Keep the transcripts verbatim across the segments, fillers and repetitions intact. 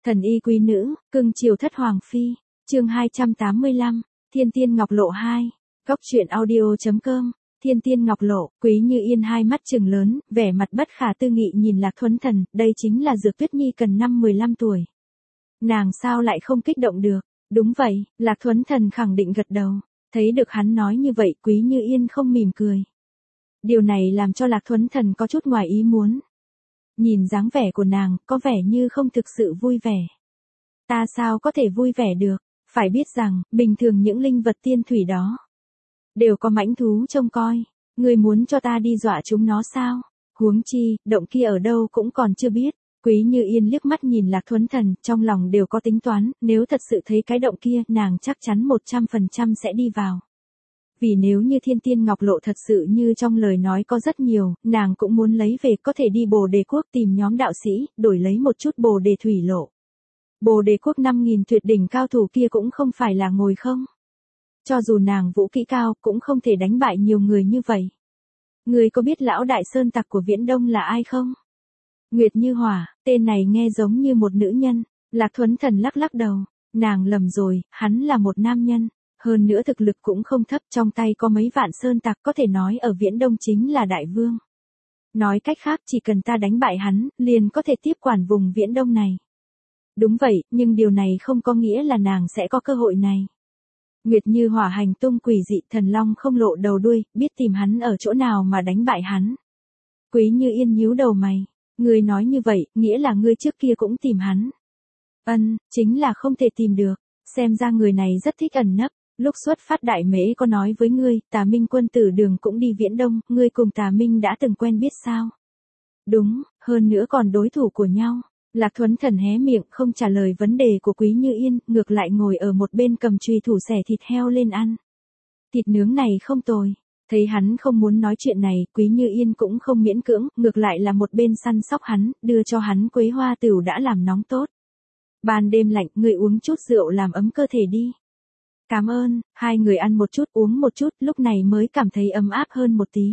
Thần y quý nữ, cưng chiều thất hoàng phi, chương hai trăm tám mươi lăm, Thiên Tiên Ngọc Lộ hai, góc truyện audio.com, Thiên Tiên Ngọc Lộ, Quý Như Yên hai mắt trừng lớn, vẻ mặt bất khả tư nghị nhìn Lạc Thuấn Thần, đây chính là Dược Tuyết Nhi cần năm mười lăm tuổi. Nàng sao lại không kích động được? Đúng vậy, Lạc Thuấn Thần khẳng định gật đầu, thấy được hắn nói như vậy Quý Như Yên không mỉm cười. Điều này làm cho Lạc Thuấn Thần có chút ngoài ý muốn. Nhìn dáng vẻ của nàng, có vẻ như không thực sự vui vẻ. Ta sao có thể vui vẻ được, phải biết rằng, bình thường những linh vật tiên thủy đó đều có mãnh thú trông coi, ngươi muốn cho ta đi dọa chúng nó sao? Huống chi, động kia ở đâu cũng còn chưa biết. Quý Như Yên liếc mắt nhìn Lạc Thuấn Thần, trong lòng đều có tính toán, nếu thật sự thấy cái động kia, nàng chắc chắn một trăm phần trăm sẽ đi vào. Vì nếu như Thiên Tiên Ngọc Lộ thật sự như trong lời nói có rất nhiều, nàng cũng muốn lấy về, có thể đi Bồ Đề Quốc tìm nhóm đạo sĩ, đổi lấy một chút Bồ Đề Thủy Lộ. Bồ Đề Quốc năm nghìn tuyệt đỉnh cao thủ kia cũng không phải là ngồi không. Cho dù nàng vũ kỹ cao, cũng không thể đánh bại nhiều người như vậy. Người có biết lão đại sơn tặc của Viễn Đông là ai không? Nguyệt Như Hỏa, tên này nghe giống như một nữ nhân. Lạc Thuấn Thần lắc lắc đầu, nàng lầm rồi, hắn là một nam nhân. Hơn nữa thực lực cũng không thấp, trong tay có mấy vạn sơn tặc, có thể nói ở Viễn Đông chính là đại vương. Nói cách khác, chỉ cần ta đánh bại hắn, liền có thể tiếp quản vùng Viễn Đông này. Đúng vậy, nhưng điều này không có nghĩa là nàng sẽ có cơ hội này. Nguyệt Như Hỏa hành tung quỷ dị, thần long không lộ đầu đuôi, biết tìm hắn ở chỗ nào mà đánh bại hắn. Quý Như Yên nhíu đầu mày, ngươi nói như vậy, nghĩa là ngươi trước kia cũng tìm hắn. Ân, chính là không thể tìm được, xem ra người này rất thích ẩn nấp. Lúc xuất phát Đại Mễ có nói với ngươi, Tà Minh quân tử đường cũng đi Viễn Đông, ngươi cùng Tà Minh đã từng quen biết sao? Đúng, hơn nữa còn đối thủ của nhau. Lạc Thuấn Thần hé miệng không trả lời vấn đề của Quý Như Yên, ngược lại ngồi ở một bên cầm chùy thủ xẻ thịt heo lên ăn. Thịt nướng này không tồi. Thấy hắn không muốn nói chuyện này, Quý Như Yên cũng không miễn cưỡng, ngược lại là một bên săn sóc hắn, đưa cho hắn quế hoa tửu đã làm nóng tốt. Ban đêm lạnh, ngươi uống chút rượu làm ấm cơ thể đi. Cảm ơn, hai người ăn một chút uống một chút, lúc này mới cảm thấy ấm áp hơn một tí.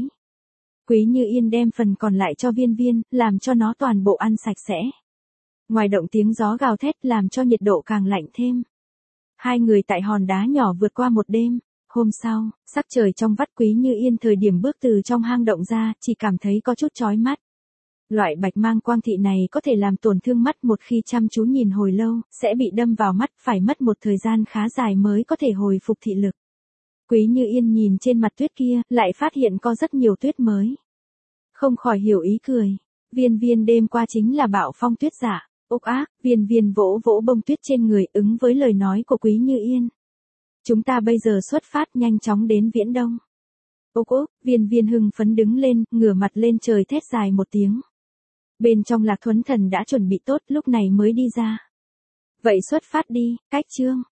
Quý Như Yên đem phần còn lại cho Viên Viên, làm cho nó toàn bộ ăn sạch sẽ. Ngoài động tiếng gió gào thét làm cho nhiệt độ càng lạnh thêm. Hai người tại hòn đá nhỏ vượt qua một đêm. Hôm sau, sắc trời trong vắt Quý Như Yên thời điểm bước từ trong hang động ra, chỉ cảm thấy có chút chói mắt. Loại bạch mang quang thị này có thể làm tổn thương mắt, một khi chăm chú nhìn hồi lâu, sẽ bị đâm vào mắt, phải mất một thời gian khá dài mới có thể hồi phục thị lực. Quý Như Yên nhìn trên mặt tuyết kia, lại phát hiện có rất nhiều tuyết mới. Không khỏi hiểu ý cười. Viên Viên đêm qua chính là bạo phong tuyết giả. Ốc ác, Viên Viên vỗ vỗ bông tuyết trên người, ứng với lời nói của Quý Như Yên. Chúng ta bây giờ xuất phát nhanh chóng đến Viễn Đông. Ốc ốc, Viên Viên hưng phấn đứng lên, ngửa mặt lên trời thét dài một tiếng. Bên trong Lạc Thuấn Thần đã chuẩn bị tốt, lúc này mới đi ra. Vậy xuất phát đi, cách chương.